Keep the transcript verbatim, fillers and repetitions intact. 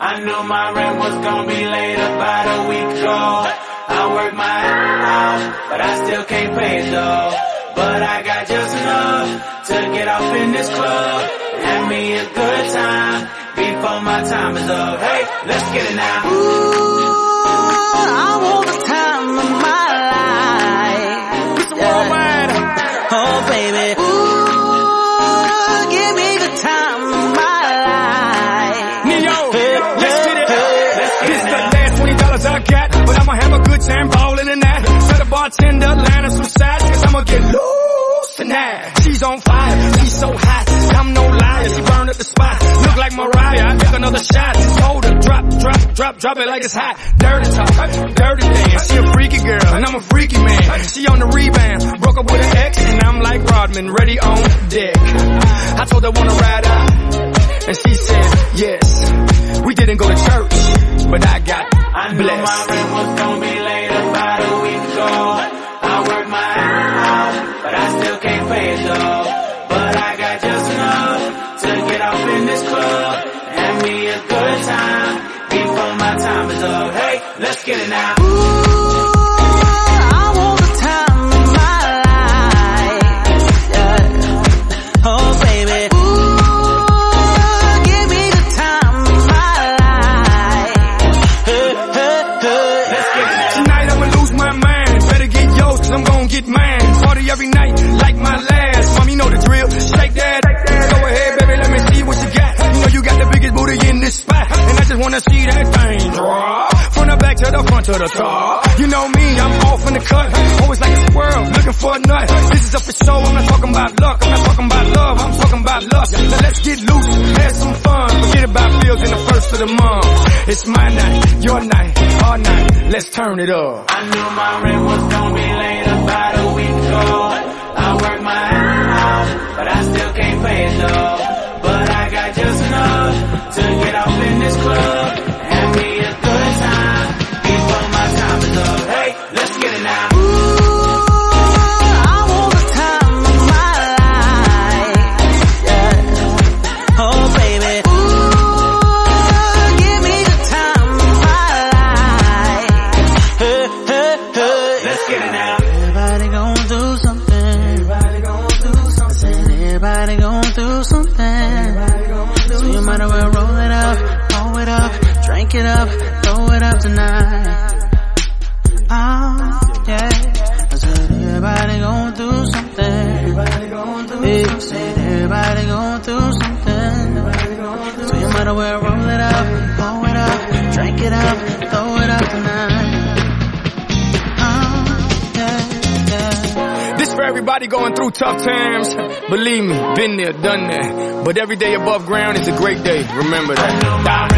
I knew my rent was gonna be late about a week ago. I worked my ass off, but I still can't pay it though. But I got just enough to get off in this club. Have me a good time before my time is up. Hey, let's get it now. Ooh, I want the time of my life. It's worldwide. Oh baby. Ooh, give me the time of my life. Neo, let's get it. This is the last twenty dollars I got, but I'ma have a good time ballin' in that. Tell the bartender, line us some sides, cause I'ma get loose tonight. She's on fire, she's so hot, I'm no liar, she burned up the spot. Look like Mariah, I took another shot. Hold her, drop, drop, drop, drop it like it's hot. Dirty talk, dirty dance, she a freaky girl, and I'm a freaky man. She on the rebound, broke up with an ex, and I'm like Rodman, ready on deck. I told her wanna ride out, and she said yes. We didn't go to church, but I got I knew blessed. my rent was gonna be late about a week ago. I worked my ass off, but I still can't pay it though. But I got just enough to get off in this club. Have me a good time before my time is up. Hey, let's get it now. Ooh, I want the time of my life. Yeah. Oh baby. Ooh, give me the time of my life. Hey, hey, hey. Let's get it now. Tonight I'ma lose my mind. Better get yours, cause I'm gon' get mine. Party every night, like my last. Mom, you know the drill. Shake that. Go ahead, baby, let me see what you got. You know you got the biggest booty in this spot, and I just wanna see that thing drop. From the back to the front to the top. You know me, I'm off in the cut. Always like a squirrel, looking for a nut. This is up for show, I'm not talking about luck. I'm not talking about love, I'm talking about lust. Now let's get loose, have some fun. Forget about bills in the first of the month. It's my night, your night, our night. Let's turn it up. I knew my rent was gonna be late about a week ago. I worked my ass off, but I still can't pay it though. But I got just enough to get off in this club. Have me a good time before my time is up. Hey, let's get it now. Ooh, I want the time of my life. Yeah. Oh baby. Ooh, give me the time of my life. Hey, hey, hey. Let's get it now. Everybody gon' do something. Everybody gon' do something. Everybody gon' do something. So you might as well roll it up, roll it up, drink it up, throw it up tonight. Oh, yeah. I said everybody gon' do something. Everybody gon' do something. I said everybody gon' do something. So you might as well roll it up, roll it up, drink it up, throw it up tonight. Oh, yeah, yeah. This for everybody going through tough times. Believe me, been there, done that. But every day above ground is a great day. Remember that.